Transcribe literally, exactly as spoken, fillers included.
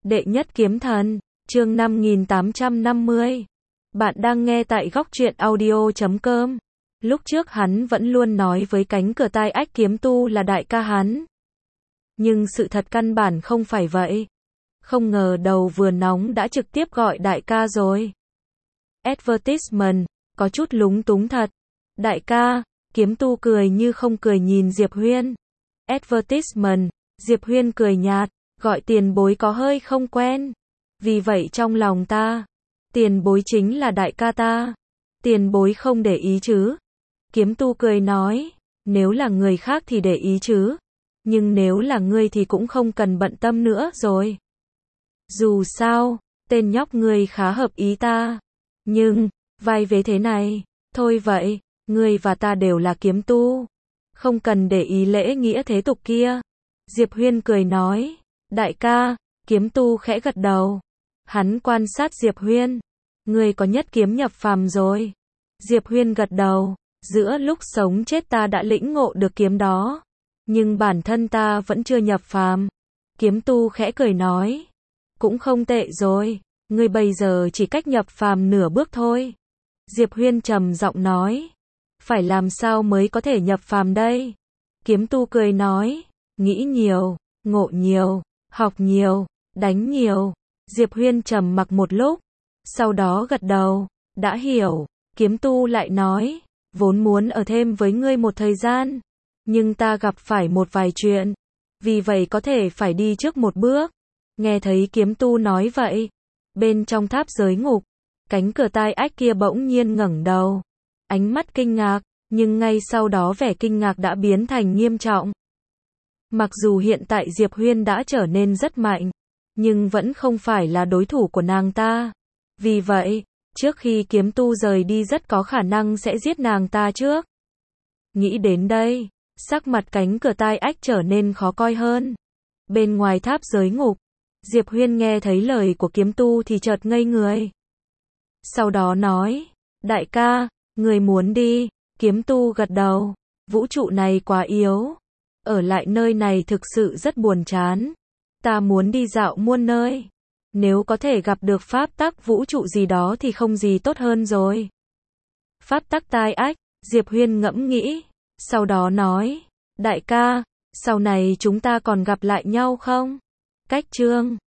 Đệ nhất kiếm thần, chương năm nghìn tám trăm năm mươi. Bạn đang nghe tại góc truyện audio chấm com. Lúc trước hắn vẫn luôn nói với cánh cửa tai ách kiếm tu là đại ca hắn. Nhưng sự thật căn bản không phải vậy. Không ngờ đầu vừa nóng đã trực tiếp gọi đại ca rồi. Advertisement, có chút lúng túng thật. Đại ca, kiếm tu cười như không cười nhìn Diệp Huyên. Advertisement, Diệp Huyên cười nhạt, gọi tiền bối có hơi không quen. Vì vậy trong lòng ta, tiền bối chính là đại ca ta. Tiền bối không để ý chứ? Kiếm tu cười nói, nếu là người khác thì để ý chứ. Nhưng nếu là ngươi thì cũng không cần bận tâm nữa rồi. Dù sao, tên nhóc ngươi khá hợp ý ta. Nhưng, vai vế thế này, thôi vậy, ngươi và ta đều là kiếm tu. Không cần để ý lễ nghĩa thế tục kia. Diệp Huyên cười nói, đại ca, kiếm tu khẽ gật đầu. Hắn quan sát Diệp Huyên, ngươi có nhất kiếm nhập phàm rồi. Diệp Huyên gật đầu, giữa lúc sống chết ta đã lĩnh ngộ được kiếm đó. Nhưng bản thân ta vẫn chưa nhập phàm. Kiếm tu khẽ cười nói, cũng không tệ rồi, ngươi bây giờ chỉ cách nhập phàm nửa bước thôi. Diệp Huyên trầm giọng nói, phải làm sao mới có thể nhập phàm đây? Kiếm tu cười nói, nghĩ nhiều, ngộ nhiều, học nhiều, đánh nhiều. Diệp Huyên trầm mặc một lúc, sau đó gật đầu, đã hiểu. Kiếm tu lại nói, vốn muốn ở thêm với ngươi một thời gian, nhưng ta gặp phải một vài chuyện, vì vậy có thể phải đi trước một bước. Nghe thấy kiếm tu nói vậy, bên trong tháp giới ngục, cánh cửa tai ách kia bỗng nhiên ngẩng đầu, ánh mắt kinh ngạc, nhưng ngay sau đó vẻ kinh ngạc đã biến thành nghiêm trọng. Mặc dù hiện tại Diệp Huyên đã trở nên rất mạnh, nhưng vẫn không phải là đối thủ của nàng ta. Vì vậy, trước khi kiếm tu rời đi rất có khả năng sẽ giết nàng ta trước. Nghĩ đến đây, sắc mặt cánh cửa tai ách trở nên khó coi hơn. Bên ngoài tháp giới ngục, Diệp Huyên nghe thấy lời của kiếm tu thì chợt ngây người. Sau đó nói, đại ca, người muốn đi? Kiếm tu gật đầu, vũ trụ này quá yếu. Ở lại nơi này thực sự rất buồn chán. Ta muốn đi dạo muôn nơi. Nếu có thể gặp được pháp tắc vũ trụ gì đó thì không gì tốt hơn rồi. Pháp tắc tai ách, Diệp Huyên ngẫm nghĩ. Sau đó nói, đại ca, sau này chúng ta còn gặp lại nhau không? Cách chương